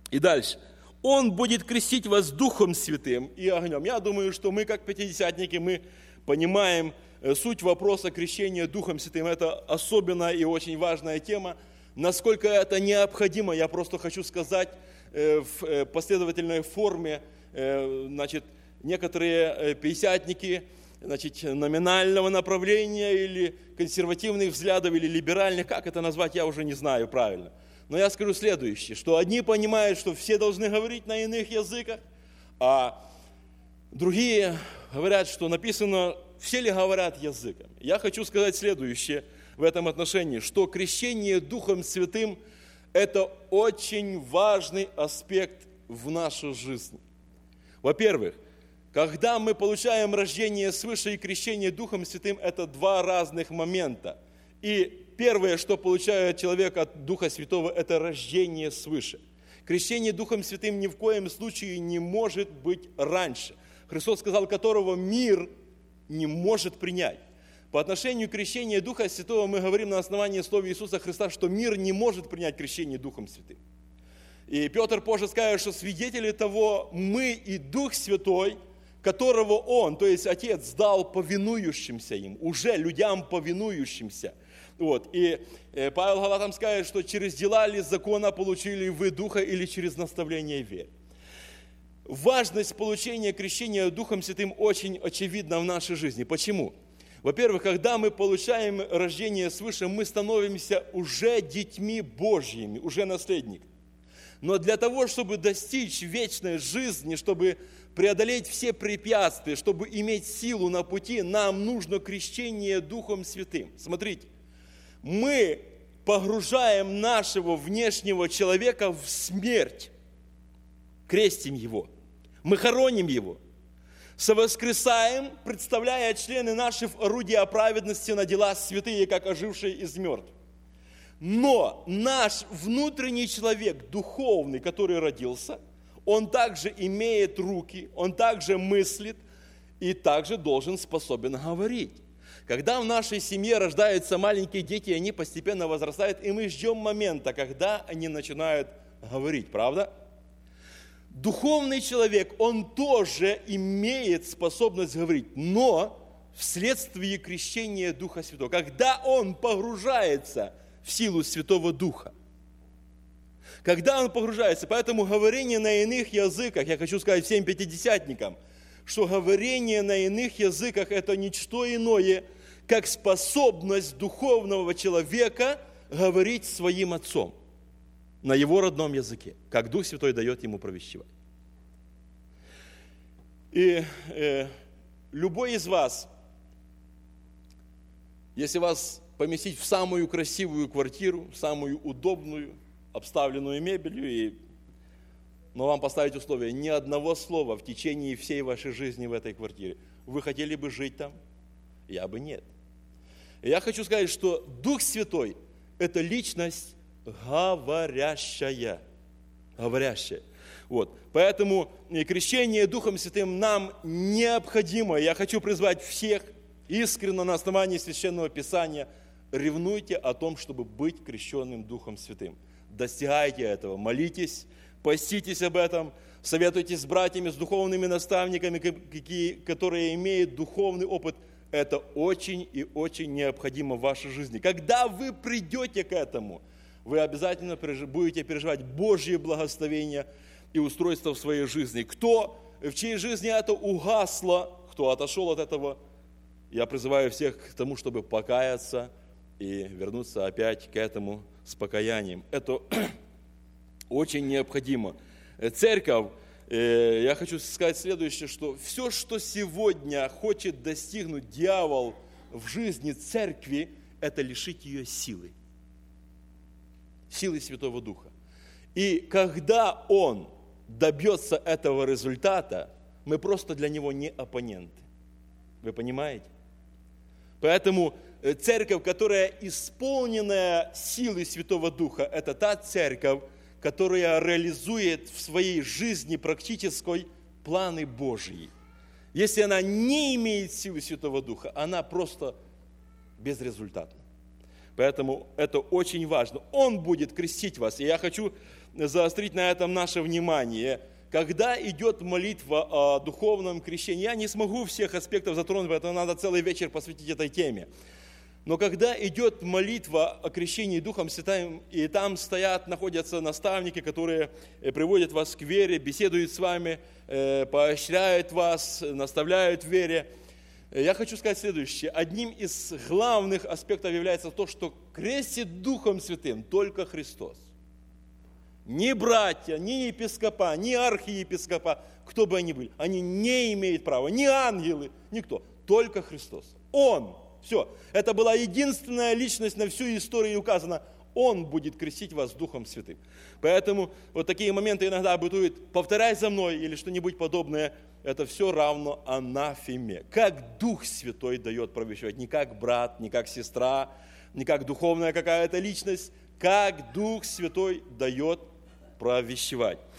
И дальше. Он будет крестить вас Духом Святым и огнем. Я думаю, что мы, как пятидесятники, мы понимаем суть вопроса крещения Духом Святым. Это особенная и очень важная тема. Насколько это необходимо, я просто хочу сказать в последовательной форме. Значит, некоторые пятидесятники, значит, номинального направления или консервативных взглядов, или либеральных, как это назвать, я уже не знаю правильно. Но я скажу следующее, что одни понимают, что все должны говорить на иных языках, а другие говорят, что написано, все ли говорят языком. Я хочу сказать следующее в этом отношении, что крещение Духом Святым – это очень важный аспект в нашей жизни. Во-первых, когда мы получаем рождение свыше и крещение Духом Святым, это два разных момента. И первое, что получает человек от Духа Святого, это рождение свыше. Крещение Духом Святым ни в коем случае не может быть раньше. Христос сказал, которого мир не может принять. По отношению к крещению Духа Святого мы говорим на основании слова Иисуса Христа, что мир не может принять крещение Духом Святым. И Петр позже скажет, что свидетели того мы и Дух Святой, которого Он, то есть Отец, дал повинующимся им, уже людям повинующимся. Вот. И Павел Галатам скажет, что через дела ли закона получили вы Духа или через наставление веры. Важность получения крещения Духом Святым очень очевидна в нашей жизни. Почему? Во-первых, когда мы получаем рождение свыше, мы становимся уже детьми Божьими, уже наследниками. Но для того, чтобы достичь вечной жизни, чтобы преодолеть все препятствия, чтобы иметь силу на пути, нам нужно крещение Духом Святым. Смотрите, мы погружаем нашего внешнего человека в смерть, крестим его, мы хороним его, совоскресаем, представляя члены наших орудия праведности на дела святые, как ожившие из мертвых. Но наш внутренний человек, духовный, который родился, он также имеет руки, он также мыслит и также должен способен говорить. Когда в нашей семье рождаются маленькие дети, они постепенно возрастают, и мы ждем момента, когда они начинают говорить, правда? Духовный человек, он тоже имеет способность говорить, но вследствие крещения Духа Святого, когда он погружается в силу Святого Духа. Когда он погружается, поэтому говорение на иных языках, я хочу сказать всем пятидесятникам, что говорение на иных языках – это ничто иное, как способность духовного человека говорить своим отцом на его родном языке, как Дух Святой дает ему провещевать. И любой из вас, если вас поместить в самую красивую квартиру, в самую удобную, обставленную мебелью, но вам поставить условие, ни одного слова в течение всей вашей жизни в этой квартире. Вы хотели бы жить там? Я бы нет. И я хочу сказать, что Дух Святой – это личность говорящая. Говорящая. Вот. Поэтому крещение Духом Святым нам необходимо. Я хочу призвать всех искренне на основании Священного Писания, ревнуйте о том, чтобы быть крещенным Духом Святым. Достигайте этого, молитесь, поститесь об этом, советуйтесь с братьями, с духовными наставниками, которые имеют духовный опыт. Это очень и очень необходимо в вашей жизни. Когда вы придете к этому, вы обязательно будете переживать Божье благословение и устройство в своей жизни. Кто, в чьей жизни это угасло, кто отошел от этого, я призываю всех к тому, чтобы покаяться и вернуться опять к этому с покаянием. Это очень необходимо. Церковь, я хочу сказать следующее, что все, что сегодня хочет достигнуть дьявол в жизни церкви, это лишить ее силы. Силы Святого Духа. И когда он добьется этого результата, мы просто для него не оппоненты. Вы понимаете? Поэтому церковь, которая исполненная силой Святого Духа, это та церковь, которая реализует в своей жизни практической планы Божьи. Если она не имеет силы Святого Духа, она просто безрезультатна. Поэтому это очень важно. Он будет крестить вас. И я хочу заострить на этом наше внимание. Когда идет молитва о духовном крещении, я не смогу всех аспектов затронуть, поэтому надо целый вечер посвятить этой теме. Но когда идет молитва о крещении Духом Святым, и там находятся наставники, которые приводят вас к вере, беседуют с вами, поощряют вас, наставляют в вере, я хочу сказать следующее. Одним из главных аспектов является то, что крестит Духом Святым только Христос. Ни братья, ни епископа, ни архиепископа, кто бы они были, они не имеют права, ни ангелы, никто, только Христос. Он. Все. Это была единственная личность на всю историю, и указано, Он будет крестить вас Духом Святым. Поэтому вот такие моменты иногда бытуют, повторяй за мной или что-нибудь подобное, это все равно анафеме. Как Дух Святой дает провещевать, не как брат, не как сестра, не как духовная какая-то личность, как Дух Святой дает провещевать.